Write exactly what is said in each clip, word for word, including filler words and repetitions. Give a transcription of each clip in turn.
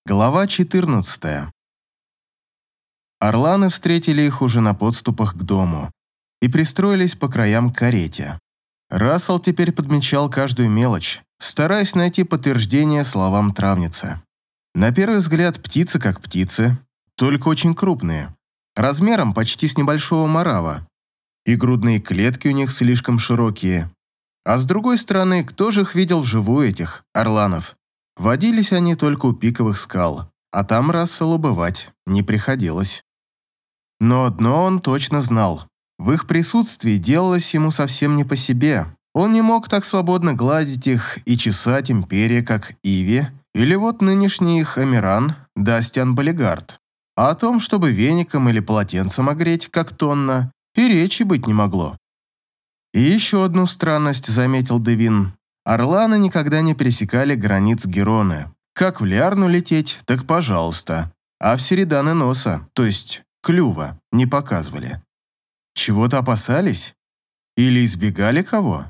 Глава четырнадцатая. Орланы встретили их уже на подступах к дому и пристроились по краям к карете. Рассел теперь подмечал каждую мелочь, стараясь найти подтверждение словам травницы. На первый взгляд птицы как птицы, только очень крупные, размером почти с небольшого морава, и грудные клетки у них слишком широкие. А с другой стороны, кто же их видел вживую, этих орланов? Водились они только у пиковых скал, а там Расселу бывать не приходилось. Но одно он точно знал. В их присутствии делалось ему совсем не по себе. Он не мог так свободно гладить их и чесать империя, как Иви, или вот нынешний их Амиран, Дастиан Болигард. А о том, чтобы веником или полотенцем огреть, как Тонна, и речи быть не могло. И еще одну странность заметил Девин. Орланы никогда не пересекали границ Героны. Как в Лиарну лететь, так пожалуйста. А в Середаны носа, то есть клюва, не показывали. Чего-то опасались? Или избегали кого?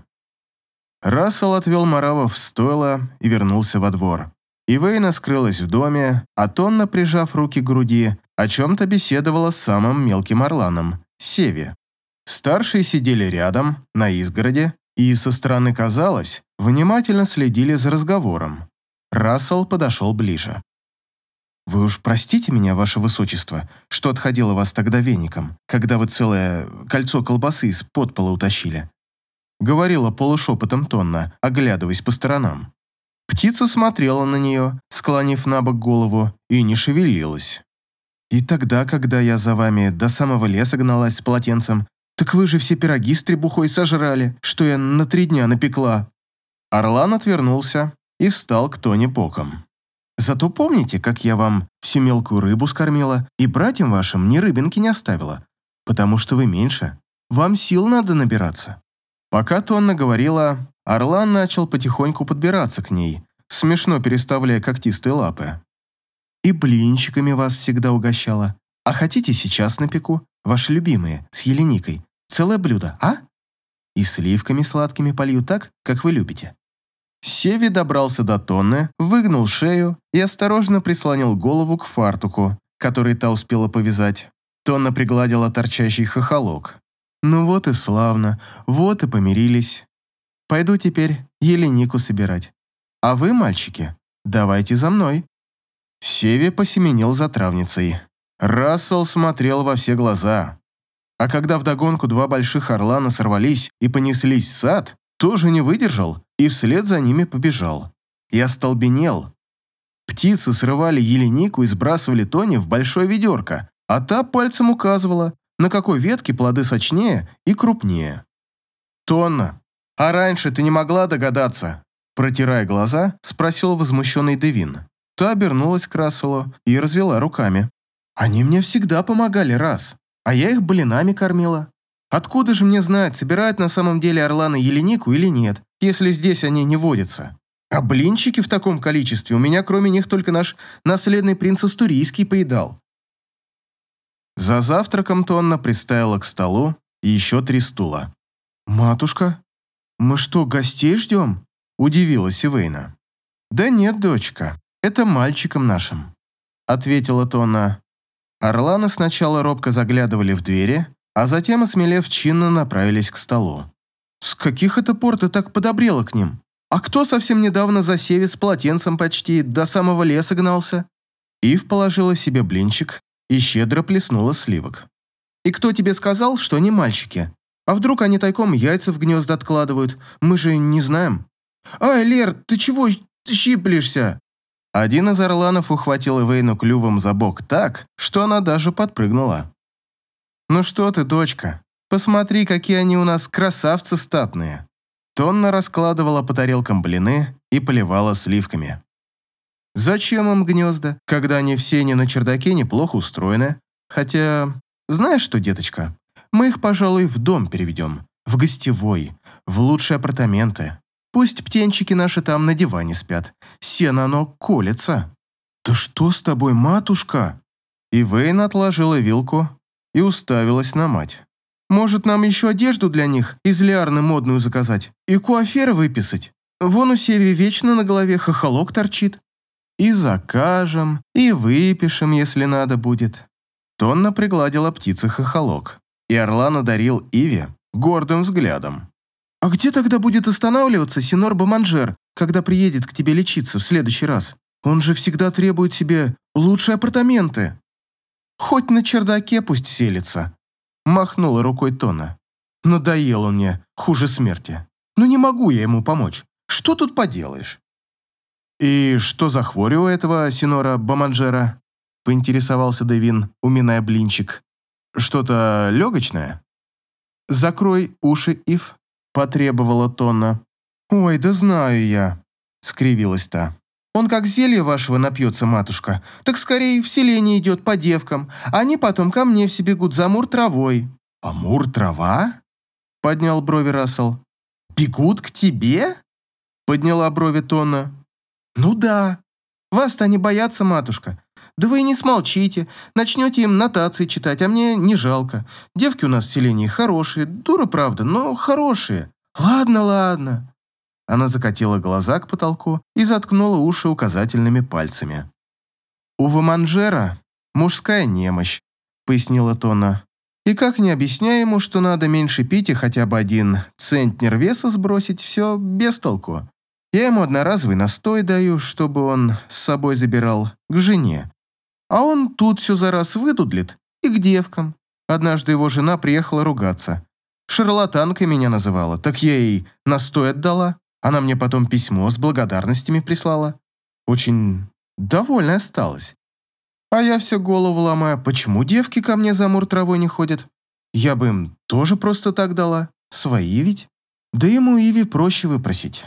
Рассел отвел Марава в стойло и вернулся во двор. Ивейна скрылась в доме, а Тонна, прижав руки к груди, о чем-то беседовала с самым мелким орланом, Севи. Старшие сидели рядом, на изгороде, и со стороны казалось, внимательно следили за разговором. Рассел подошел ближе. «Вы уж простите меня, ваше высочество, что отходила вас тогда веником, когда вы целое кольцо колбасы из подпола утащили», говорила полушепотом Тонна, оглядываясь по сторонам. Птица смотрела на нее, склонив на бок голову, и не шевелилась. «И тогда, когда я за вами до самого леса гналась с полотенцем, так вы же все пироги с требухой сожрали, что я на три дня напекла». Орлан отвернулся и встал к Тоне боком. «Зато помните, как я вам всю мелкую рыбу скормила и братьям вашим ни рыбинки не оставила, потому что вы меньше, вам сил надо набираться». Пока Тонна говорила, Орлан начал потихоньку подбираться к ней, смешно переставляя когтистые лапы. «И блинчиками вас всегда угощала. А хотите, сейчас напеку? Ваши любимые, с еленикой. Целое блюдо, а? И сливками сладкими полью так, как вы любите». Севи добрался до Тонны, выгнул шею и осторожно прислонил голову к фартуку, который та успела повязать. Тонна пригладила торчащий хохолок. «Ну вот и славно, вот и помирились. Пойду теперь еленику собирать. А вы, мальчики, давайте за мной». Севи посеменил за травницей. Рассел смотрел во все глаза. А когда вдогонку два больших орлана сорвались и понеслись в сад, тоже не выдержал и вслед за ними побежал. И остолбенел. Птицы срывали еленику и сбрасывали Тоне в большое ведерко, а та пальцем указывала, на какой ветке плоды сочнее и крупнее. «Тонна, а раньше ты не могла догадаться?» Протирая глаза, спросил возмущенный Девин. Та обернулась к Расселу и развела руками. «Они мне всегда помогали, раз, а я их блинами кормила. Откуда же мне знать, собирают на самом деле орланы еленику или нет, если здесь они не водятся? А блинчики в таком количестве у меня кроме них только наш наследный принц Астурийский поедал». За завтраком Тонна приставила к столу еще три стула. «Матушка, мы что, гостей ждем?» – удивилась Ивейна. «Да нет, дочка, это мальчикам нашим», – ответила Тонна. Орланы сначала робко заглядывали в двери, а затем, осмелев, чинно направились к столу. «С каких это пор ты так подобрела к ним? А кто совсем недавно за Севи с полотенцем почти до самого леса гнался?» Ив положила себе блинчик и щедро плеснула сливок. «И кто тебе сказал, что они мальчики? А вдруг они тайком яйца в гнезда откладывают? Мы же не знаем». «Ай, Лер, ты чего щиплешься?» Один из орланов ухватил Ивейну клювом за бок так, что она даже подпрыгнула. «Ну что ты, дочка, посмотри, какие они у нас красавцы статные». Тонна раскладывала по тарелкам блины и поливала сливками. «Зачем им гнезда, когда они все не на чердаке неплохо устроены? Хотя, знаешь что, деточка, мы их, пожалуй, в дом переведем, в гостевой, в лучшие апартаменты. Пусть птенчики наши там на диване спят, сено оно колется». «Да что с тобой, матушка?» Ивейна отложила вилку и уставилась на мать. «Может, нам еще одежду для них из Лиарны модную заказать и куафера выписать? Вон у Севи вечно на голове хохолок торчит». И закажем, и выпишем, если надо будет». Тонна пригладила птице хохолок, и Орлан одарил Иве гордым взглядом. «А где тогда будет останавливаться Синор Боманжер, когда приедет к тебе лечиться в следующий раз? Он же всегда требует себе лучшие апартаменты». «Хоть на чердаке пусть селится», – махнула рукой Тонна. «Надоел он мне, хуже смерти. Ну не могу я ему помочь. Что тут поделаешь?» «И что за хворь у этого Синора Боманжера?» – поинтересовался Девин, уминая блинчик. «Что-то легочное?» «Закрой уши, Ив», – потребовала Тонна. «Ой, да знаю я», – скривилась та. «Он как зелье вашего напьется, матушка, так скорее в селение идет по девкам, а они потом ко мне все бегут за мур-травой». «А мур-трава?» – поднял брови Рассел. «Бегут к тебе?» – подняла брови Тонна. «Ну да. Вас-то они боятся, матушка. Да вы и не смолчите, начнете им нотации читать, а мне не жалко. Девки у нас в селении хорошие, дуры, правда, но хорошие. Ладно, ладно». Она закатила глаза к потолку и заткнула уши указательными пальцами. «У Воманжера мужская немощь», — пояснила Тонна. «И как не объясняй ему, что надо меньше пить и хотя бы один центнер веса сбросить, все без толку. Я ему одноразовый настой даю, чтобы он с собой забирал к жене. А он тут все за раз выдудлит и к девкам. Однажды его жена приехала ругаться. Шарлатанкой меня называла, так я ей настой отдала. Она мне потом письмо с благодарностями прислала. Очень довольна осталась. А я все голову ломаю, почему девки ко мне за мур-травой не ходят? Я бы им тоже просто так дала. Свои ведь. Да ему Иве проще выпросить».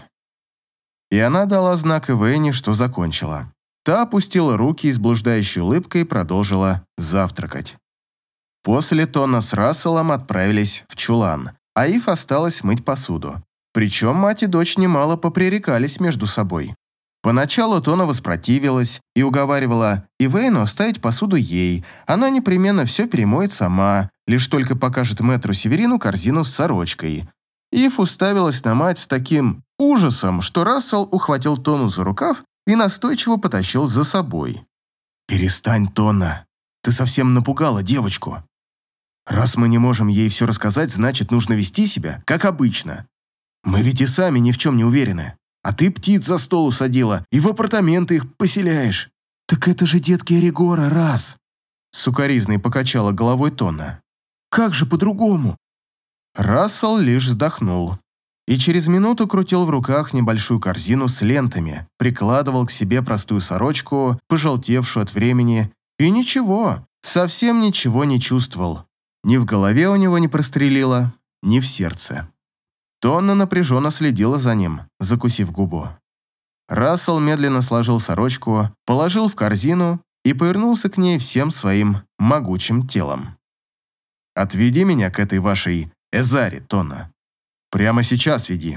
И она дала знак Ивэне, что закончила. Та опустила руки и с блуждающей улыбкой продолжила завтракать. После Тонна с Расселом отправились в чулан, а Ив осталась мыть посуду. Причем мать и дочь немало попререкались между собой. Поначалу Тонна воспротивилась и уговаривала Ивэйну оставить посуду ей. Она непременно все перемоет сама, лишь только покажет мэтру Северину корзину с сорочкой. Ив уставилась на мать с таким ужасом, что Рассел ухватил Тонну за рукав и настойчиво потащил за собой. «Перестань, Тонна, ты совсем напугала девочку. Раз мы не можем ей все рассказать, значит, нужно вести себя, как обычно. Мы ведь и сами ни в чем не уверены. А ты птиц за стол усадила и в апартаменты их поселяешь. Так это же детки Эригора, раз!» Сукаризной покачала головой Тонна. «Как же по-другому?» Рассел лишь вздохнул и через минуту крутил в руках небольшую корзину с лентами, прикладывал к себе простую сорочку, пожелтевшую от времени, и ничего, совсем ничего не чувствовал. Ни в голове у него не прострелило, ни в сердце. Тонна напряженно следила за ним, закусив губу. Рассел медленно сложил сорочку, положил в корзину и повернулся к ней всем своим могучим телом. «Отведи меня к этой вашей Эзаре, Тонна. Прямо сейчас веди».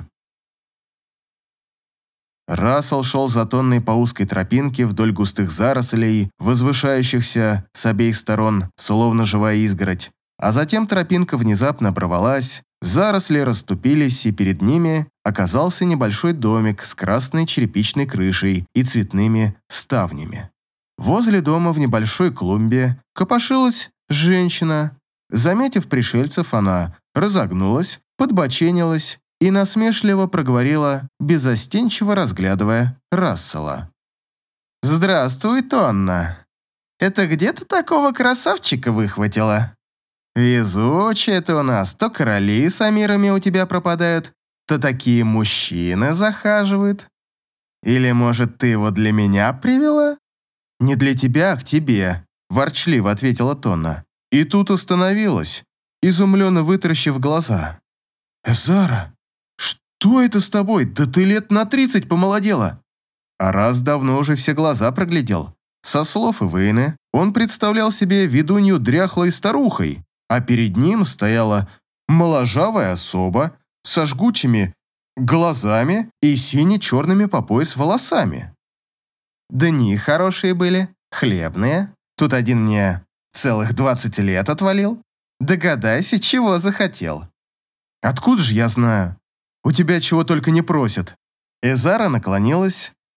Рассел шел за Тонной по узкой тропинке вдоль густых зарослей, возвышающихся с обеих сторон, словно живая изгородь, а затем тропинка внезапно оборвалась, заросли расступились, и перед ними оказался небольшой домик с красной черепичной крышей и цветными ставнями. Возле дома в небольшой клумбе копошилась женщина. Заметив пришельцев, она разогнулась, подбоченилась и насмешливо проговорила, беззастенчиво разглядывая Рассела. «Здравствуй, Тонна. Это где ты такого красавчика выхватила? Везучая ты у нас, то короли с амирами у тебя пропадают, то такие мужчины захаживают. Или, может, ты его для меня привела?» «Не для тебя, а к тебе», – ворчливо ответила Тонна. И тут остановилась, изумленно вытаращив глаза. «Эзара, что это с тобой? Да ты лет на тридцать помолодела!» А раз давно уже все глаза проглядел. Со слов Ивэйны он представлял себе ведунью дряхлой старухой, а перед ним стояла моложавая особа со жгучими глазами и сине-черными по пояс волосами. Дни хорошие были, хлебные. Тут один мне целых двадцать лет отвалил. Догадайся, чего захотел. Откуда же я знаю? У тебя чего только не просят. Эзара наклонилась,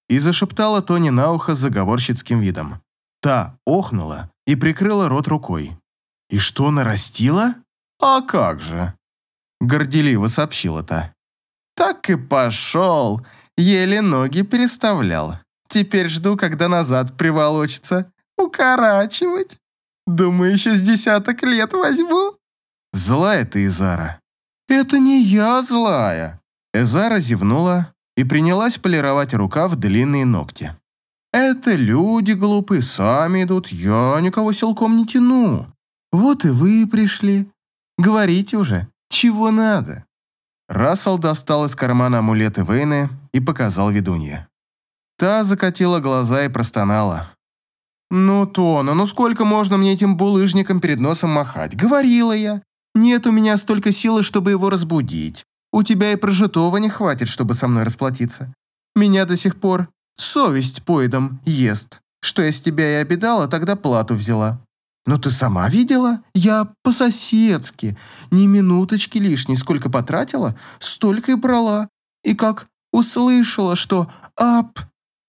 и зашептала Тоне на ухо с заговорщицким видом. Та охнула и прикрыла рот рукой. «И что, нарастила?» «А как же?» – горделиво сообщила та. «Так и пошел, еле ноги переставлял. Теперь жду, когда назад приволочится. Укорачивать. Думаю, еще с десяток лет возьму». «Злая ты, Эзара». «Это не я злая». Эзара зевнула и принялась полировать рукав длинные ногти. «Это люди глупые, сами идут, я никого силком не тяну. Вот и вы пришли. Говорите уже, чего надо?» Рассел достал из кармана амулеты Вейны и показал ведунье. Та закатила глаза и простонала. «Ну, Тона, ну сколько можно мне этим булыжником перед носом махать? Говорила я. Нет у меня столько силы, чтобы его разбудить. У тебя и прожитого не хватит, чтобы со мной расплатиться. Меня до сих пор совесть поедом ест. Что я с тебя и обидала, тогда плату взяла. Но ты сама видела? Я по-соседски. Ни минуточки лишней. Сколько потратила, столько и брала. И как услышала, что ап...»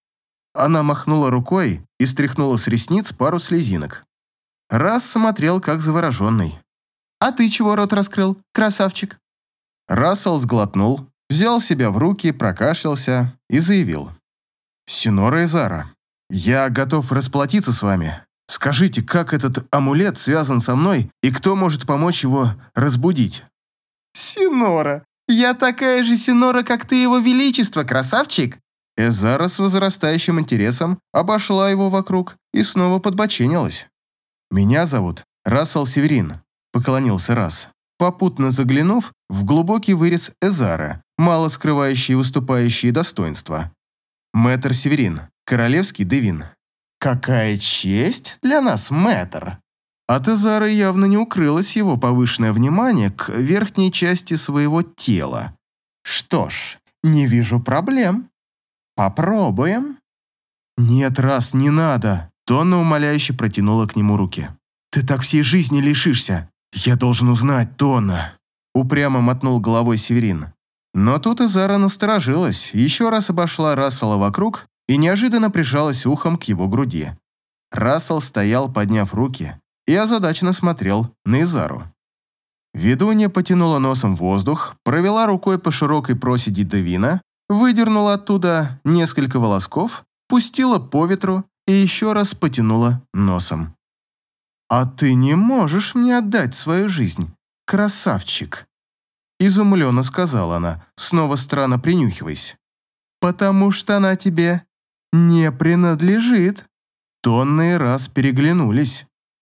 Она махнула рукой и стряхнула с ресниц пару слезинок. Раз смотрел, как завороженный. «А ты чего рот раскрыл, красавчик?» Рассел сглотнул, взял себя в руки, прокашлялся и заявил. «Синора Эзара, я готов расплатиться с вами. Скажите, как этот амулет связан со мной и кто может помочь его разбудить?» «Синора, я такая же Синора, как ты, его величество, красавчик!» Эзара с возрастающим интересом обошла его вокруг и снова подбоченилась. «Меня зовут Рассел Северин», — поклонился Расс, попутно заглянув в глубокий вырез Эзара, мало скрывающий выступающие достоинства. «Мэтр Северин, королевский девин». «Какая честь для нас, мэтр!» От Эзара явно не укрылось его повышенное внимание к верхней части своего тела. «Что ж, не вижу проблем. Попробуем». «Нет, Расс, не надо!» Тонна умоляюще протянула к нему руки. «Ты так всей жизни лишишься. Я должен узнать, Тонна!» Упрямо мотнул головой Северин. Но тут Эзара насторожилась, еще раз обошла Рассела вокруг и неожиданно прижалась ухом к его груди. Рассел стоял, подняв руки, и озадаченно смотрел на Эзару. Ведунья потянула носом воздух, провела рукой по широкой проседи девина, выдернула оттуда несколько волосков, пустила по ветру и еще раз потянула носом. «А ты не можешь мне отдать свою жизнь, красавчик!» Изумленно сказала она, снова странно принюхиваясь. «Потому что она тебе не принадлежит». Тонны раз переглянулись.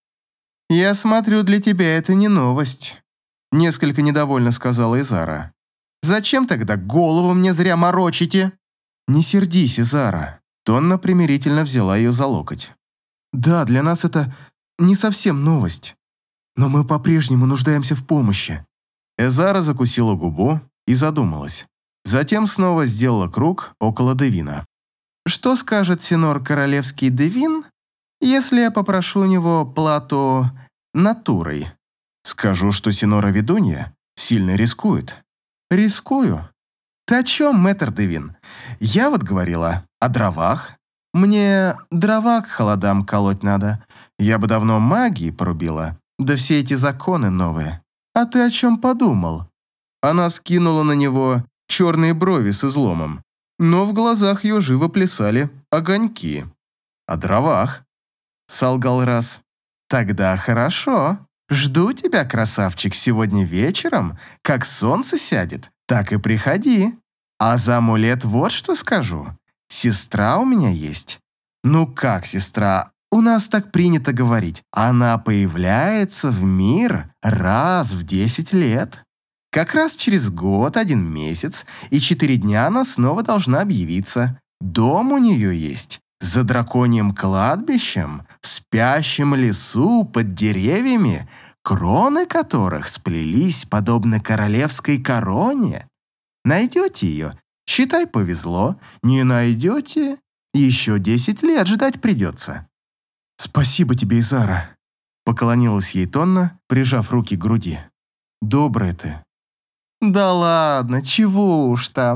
«Я смотрю, для тебя это не новость», — несколько недовольно сказала Эзара. «Зачем тогда голову мне зря морочите?» «Не сердись, Эзара», — Тонна примирительно взяла ее за локоть. «Да, для нас это не совсем новость, но мы по-прежнему нуждаемся в помощи». Эзара закусила губу и задумалась. Затем снова сделала круг около девина. «Что скажет синор королевский девин, если я попрошу у него плату натурой?» «Скажу, что синора ведунья сильно рискует». «Рискую? Ты о чем, мэтр девин? Я вот говорила о дровах. Мне дрова к холодам колоть надо. Я бы давно магии порубила, да все эти законы новые. А ты о чем подумал?» Она вскинула на него черные брови с изломом, но в глазах ее живо плясали огоньки. «О дровах», — солгал Расс. «Тогда хорошо. Жду тебя, красавчик, сегодня вечером, как солнце сядет, так и приходи. А за амулет вот что скажу. Сестра у меня есть». «Ну как сестра? У нас так принято говорить. Она появляется в мир раз в десять лет. Как раз через год, один месяц и четыре дня она снова должна объявиться. Дом у нее есть. За драконьим кладбищем, в спящем лесу, под деревьями, кроны которых сплелись подобно королевской короне. Найдете ее, считай, повезло. Не найдете, еще десять лет ждать придется». «Спасибо тебе, Эзара», — поклонилась ей Тонна, прижав руки к груди. «Добрая ты». «Да ладно, чего уж там.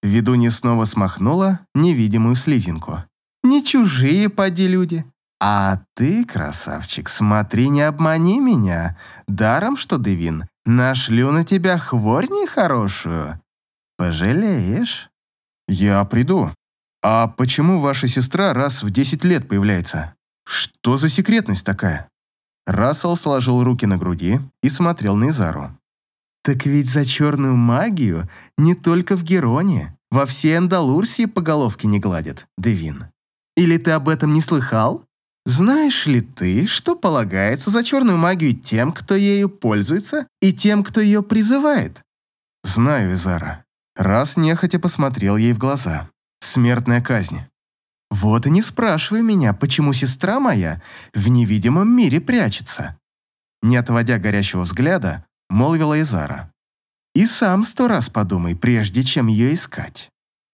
Ведунья снова смахнула невидимую слизинку. «Не чужие, поди, люди. А ты, красавчик, смотри, не обмани меня. Даром, что Девин, нашлю на тебя хворь нехорошую. Пожалеешь?» «Я приду. А почему ваша сестра раз в десять лет появляется? Что за секретность такая?» Рассел сложил руки на груди и смотрел на Изару. «Так ведь за черную магию не только в Героне, во всей Андалурсии по головке не гладят, Девин. Или ты об этом не слыхал? Знаешь ли ты, что полагается за черную магию тем, кто ею пользуется, и тем, кто ее призывает?» «Знаю, Изара». Раз нехотя посмотрел ей в глаза. «Смертная казнь». «Вот и не спрашивай меня, почему сестра моя в невидимом мире прячется». Не отводя горящего взгляда, молвила Изара. «И сам сто раз подумай, прежде чем ее искать».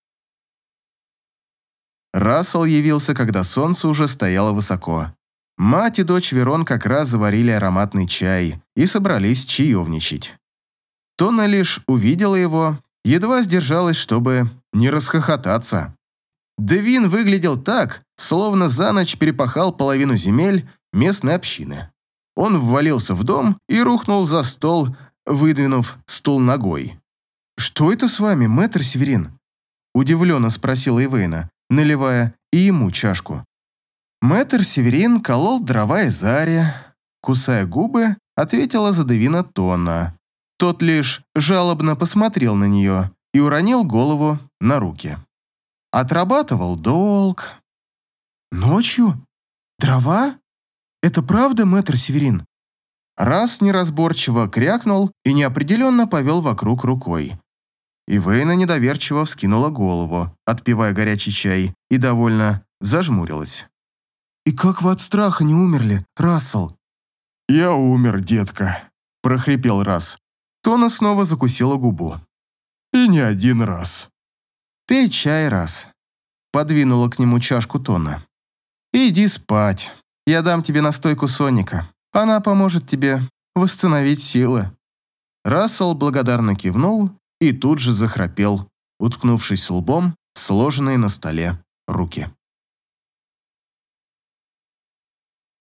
Рассел явился, когда солнце уже стояло высоко. Мать и дочь Верон как раз заварили ароматный чай и собрались чаевничать. Тона лишь увидела его, едва сдержалась, чтобы не расхохотаться. Девин выглядел так, словно за ночь перепахал половину земель местной общины. Он ввалился в дом и рухнул за стол, выдвинув стул ногой. «Что это с вами, мэтр Северин?» Удивленно спросила Ивейна, наливая и ему чашку. Мэтр Северин колол дрова Изаре, кусая губы, ответила за Девина Тона. Тот лишь жалобно посмотрел на нее и уронил голову на руки. Отрабатывал долг. «Ночью? Дрова? Это правда, мэтр Северин?» Раз неразборчиво крякнул и неопределенно повел вокруг рукой. Ивейна недоверчиво вскинула голову, отпивая горячий чай, и довольно зажмурилась. «И как вы от страха не умерли, Рассел?» «Я умер, детка», – прохрипел Расс. Тона снова закусила губу. «И не один раз». «Пей чай, Расс», – подвинула к нему чашку Тона. «Иди спать. Я дам тебе настойку сонника. Она поможет тебе восстановить силы». Рассел благодарно кивнул и тут же захрапел, уткнувшись лбом в сложенные на столе руки.